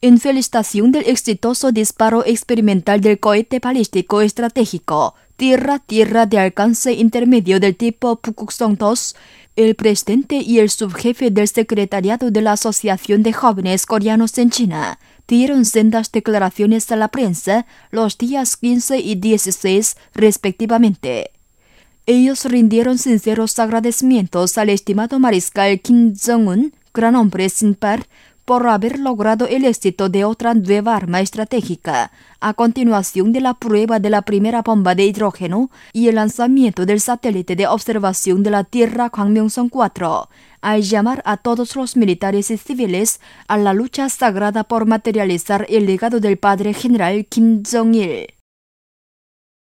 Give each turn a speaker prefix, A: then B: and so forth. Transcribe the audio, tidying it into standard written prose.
A: En felicitación del exitoso disparo experimental del cohete balístico estratégico Tierra-Tierra de alcance intermedio del tipo Pukguksong-2, el presidente y el subjefe del secretariado de la Asociación de Jóvenes Coreanos en China dieron sendas declaraciones a la prensa los días 15 y 16 respectivamente. Ellos rindieron sinceros agradecimientos al estimado mariscal Kim Jong-un, gran hombre sin par, por haber logrado el éxito de otra nueva arma estratégica, a continuación de la prueba de la primera bomba de hidrógeno y el lanzamiento del satélite de observación de la Tierra Kwangmyongsong-4, al llamar a todos los militares y civiles a la lucha sagrada por materializar el legado del padre general Kim Jong-il.